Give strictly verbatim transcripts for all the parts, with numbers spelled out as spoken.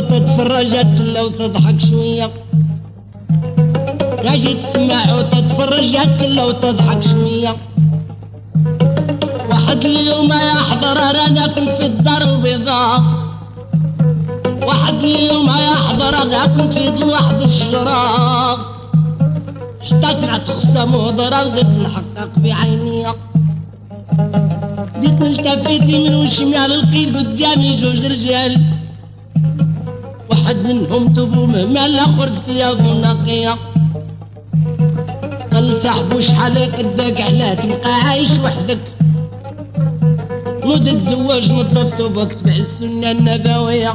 وتتفرج تسلى وتضحك شوية، تجي تسمع وتتفرج تسلى وتضحك شوية. واحد اليوم يحضر رانا كنت في الدار البيضاء، واحد اليوم يحضر رانا كنت في واحد الشجرة، حتى سمعت خصام وهضرة وزدت نحقق بعينيا. بديت نلتفت يمين وشمال لقيت قدامي جوج رجال، واحد منهم توبو مهمل الاخر في ثيابو نقية. قال صاحبو شحال قدك علاه تبقى عايش وحدك، نوض تزوج نظف توبك تبع السنة النبوية.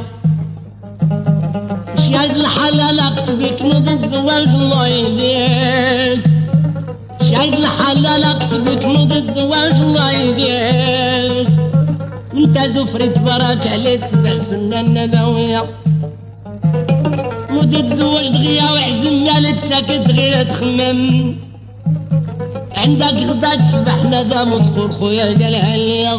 مش هاد الحلال اكتبك نوض تزوج الله يهديك، مش هاد الحلال اكتبك نوض تزوج الله يهديك. انت زفري تبارك عليك تبع السنة النبوية. نوض تزوج دغيا وعزم مالك ساكت غير تخمم، عندك غدا تسبح ندم وتقول خويا قالها ليا.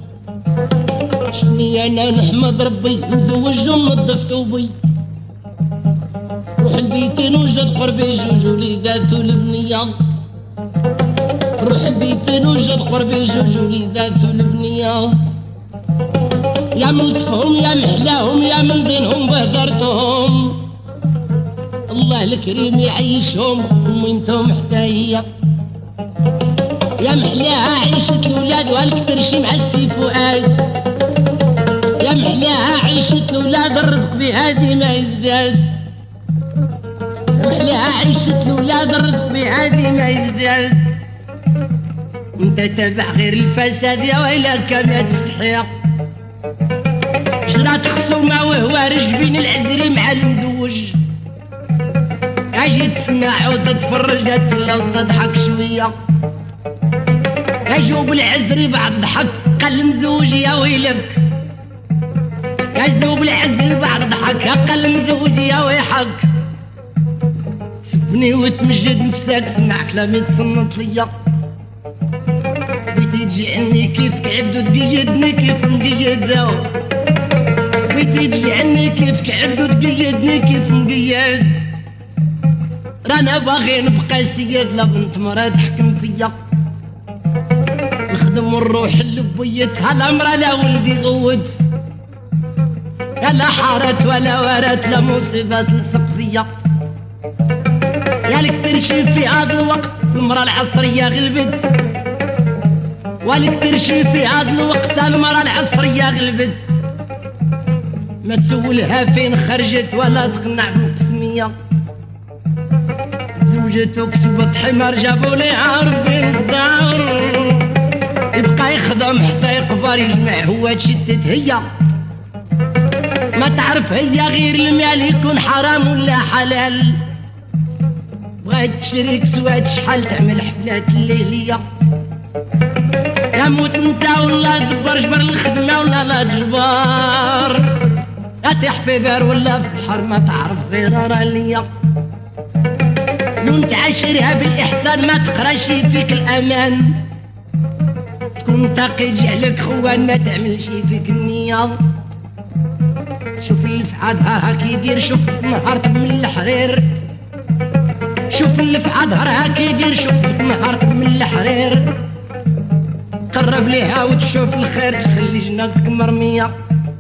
شني انا نحمد ربي مزوج ونظف توبي، روح البيتين وجد قربي جوج وليدات والبنية، روح البيتين وجد قربي جوج وليدات والبنية. يا من لطفهم يا محلاهم يا من دينهم بهدرتهم، الله الكريم يعيشهم وانتم حتى هي. يا محلاها عيشة الولاد والكترشي مع السي فؤاد، يا محلاها عيشة الولاد الرزق بهادي ما يزداد، محلاها عيشة الولاد الرزق بهادي ما يزداد. انت تابع غير الفساد يا ويلك ما تستحيق، شرات خصومة وهو رجبين العزري مع المزوج. اجي تسمع وتتفرج تسلى وتضحك شوية، اجوب العزري بعد ضحك قال مزوج يا ويلك، اجوب العزري بعد ضحك قال مزوج يا ويحك. سبني وتمجد نفسك سمع كلامي تصنت ليا، بيتي تجعني كيف كعبد وتقيدني كيف مقيد، بيتي تجعني كيف كعبد وتقيدني كيف مقيد. رانا باغي نبقى سيد لا بنت مرا تحكم فيا، نخدم ونروح لبويت هالامرا لا ولدي غود، لا حارت ولا ورات لا مصيبة تلصق فيا. يا لك ترشي في هذا الوقت المرا العصرية غلبت، ولك ترشي في هذا الوقت المرا العصرية غلبت. ما تسولها فين خرجت ولا تقنع بالقسمية، زوجت وكسبت حمار جابوا لي عربي الدار، يبقى يخدم حتى يقبر يجمع هو تشتت هي. ما تعرف هي غير المال يكون حرام ولا حلال، بغات تشري كسوات شحال تعمل حفلات الليلية. يا موت انت ولا دبر جبر الخدمة ولا لا تجبر، لا تحف في بار ولا في بحر ما تعرف غير رالية. لون تعاشرها بالإحسان ما تقراش فيك الأمان، تكون تقي جعلك خوان ما تعملش فيك النية. شوف اللي في ظهرها كيدير، شوف نهارت من الحرير، شوف اللي في ظهرها كيدير، شوف نهارت من الحرير. قرب ليها وتشوف الخير تخلي جنازتك مرمية.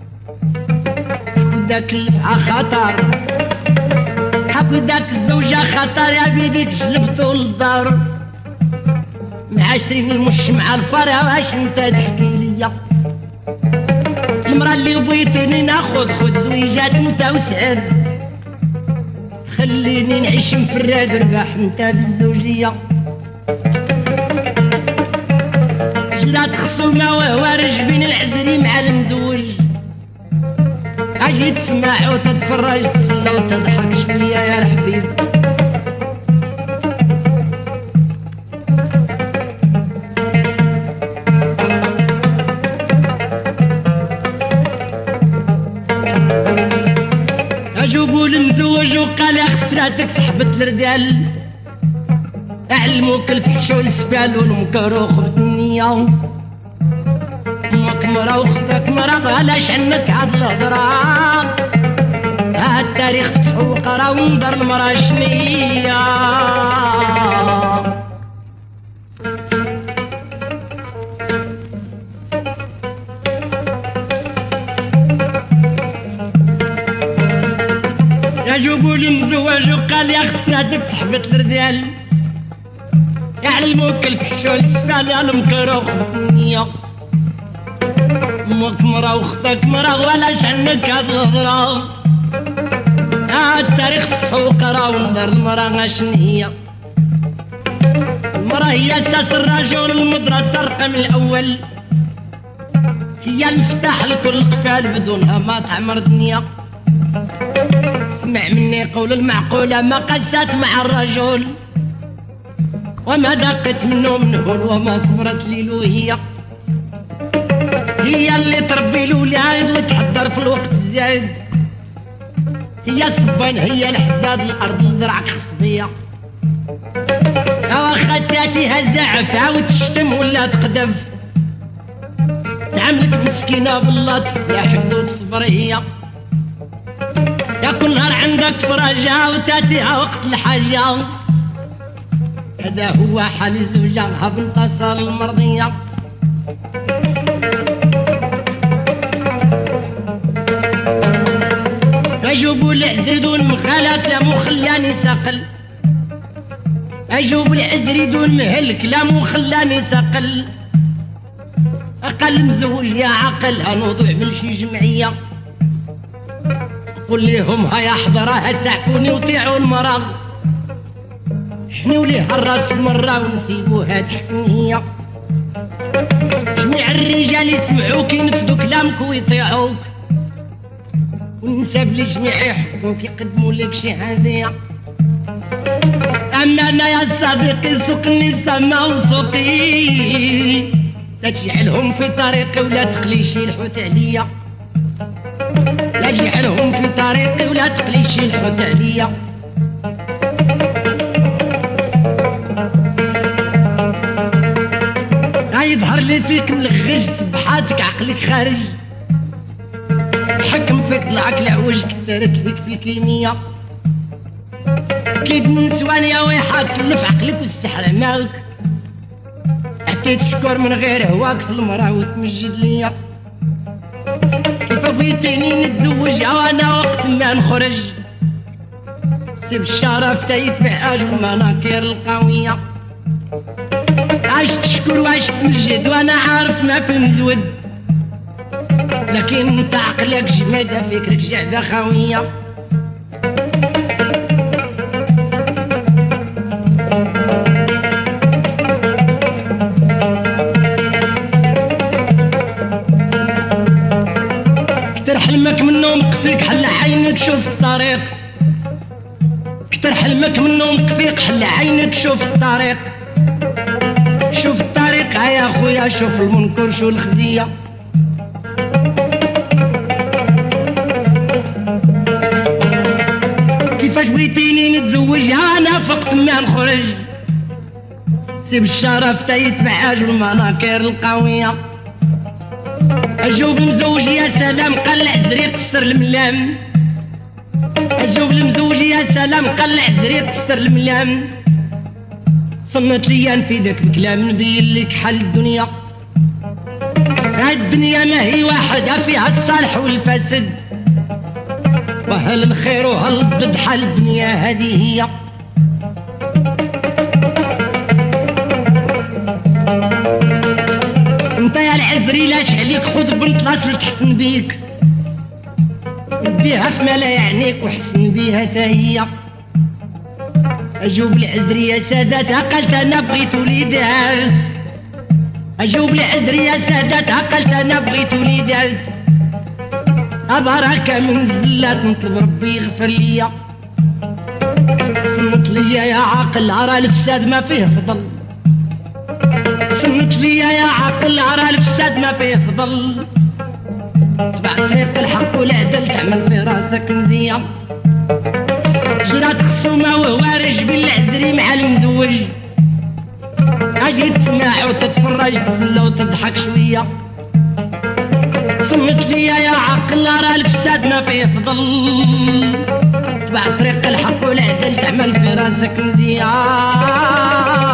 داك اللي في خطر حكو داك الزوجة خطر يا بيدي تجلبتو للدار، معاشرين المش مع الفرع واش انت تحكي ليا. المرا اللي بغيتني ناخد خد زويجات انت وسعد، خليني نعيش مفراد رباح انت بالزوجية. جرات خصومة وهو رجبين العذري مع المزوج، اجي تسمع وتتفرج تسلى وتضحك شوية يا الحبيب. اجوبوا المزوج وقال يا خسراتك سحبت الرجال، علموك الفحش والسفال والمكروخ بالنية. امك مرا وخدك مرا بلاش عنك عاد الهضرة، ها التاريخ فتحو وقرا وندر المرا شنية. جابوا لي مزواج وقال يا خص هاديك صحبة الرجال يعلموك الفحشول السفال يا المكروخ بالنية. امك مرا وختك مرا ولاش عنك هاد الهضرة. ها التاريخ فتحو وقرا وندار المرا شنهية. المرا هي اساس الرجل المدرسة الرقم الاول، هي المفتاح لكل قفال بدونها ما تعمر دنيا. اسمع مني قول المعقولة ما قست مع الرجل، وما دقت منه منهول وما صبرت ليلوهية. هي اللي تربي الولاد وتحضر في الوقت الزايد، هي الصبان هي الحداد الارض الزرع خصبية. يا واخا تاتيها زعفة وتشتم ولا تقدف، تعملك مسكينة بالله يا حدود صبر هي. يا كل نهار عندك فرجة وتاتيها وقت الحاجة، هذا هو حال الزوجة ها بنتصل المرضية. اجوبوا العزري دون مخالات لا مخلاني ساقل، اجوبوا العزري دون مهلك لا مخلاني ساقل. اقل مزوج يا عقل هنوضوع من شي جمعية، قل ليهم هيا حضرها سعفوني وطيعوا المرض، حنيوا ليه الراس مرة ونسيبوها تحنية. جميع الرجال يسمعوك ينفذوا كلامك ويطيعوك، والنساب لجميع يحبوك يقدموا لك شي هدية. اما انا يا صديقي سوقني سما وسوقي، لا تجعلهم في طريقي ولا تقلي شي الحوت عليا، لا تجعلهم في طريقي ولا تقلي شي الحوت عليا. غيظهر لي فيك ملغج سبحاتك عقلك خارج، حكم فيك طلعك العوج كثرت فيك في كيميا. كيد من سوانيا ويحك كلف عقلك والسحر مالك، عطيت شكر من غير هواك في المرا وتمجد ليا. كيف بغيتيني نتزوجها وانا وقت ما نخرج، سيب الشرف تيتبع اجر المناكير القوية. عاش تشكر وعاش تمجد وانا عارف ما في مزود، لكن انت عقلك جمادة فكرك جعدة خاوية. كتر حلمك منهم قفيك حل عينك شوف الطريق، كتر حلمك منهم قفيك حل عينك شوف الطريق. شوف الطريق يا خويا شوف المنكر شو الخزية. كيفاش بغيتيني نتزوجها انا فقط ما نخرج، سيب الشرف تيتبع اجر المناكير القوية. اجوب المزوج يا سلام قال العزري قصر الملام، اجوب المزوج يا سلام قال العزري قصر الملام. صنت ليا نفيدك بكلام نبين لك حل الدنيا. هاد الدنيا ما هي واحدة فيها الصالح والفاسد، وهل الخير وهل الضد حل الدنيا هذه هي. انت يا العزري لاش عليك خذ بنت لاصل تحسن بيك، ديها في ما لا يعنيك وحسن بيها تهي. اجوب العزري يا سادات عقلت انا بغيت وليدات، اجوب العزري يا سادات عقلت انا بغيت وليدات. بركة من زلات نطلب ربي يغفر ليا. صنت ليا يا عاقل ارى الفساد ما فيه فضل، صنت ليا يا عاقل ارى الفساد ما فيه فضل. تبع طريق الحق والعدل تعمل في راسك مزيان. جرات خصومة وهوارج بالعزري مع المزوج، اجي تسمع وتتفرج تسلى وتضحك شوية. صمت ليا يا عقل ارى الفساد احنا فيه فضل تبع طريق الحق والعدل تعمل في راسك مزيان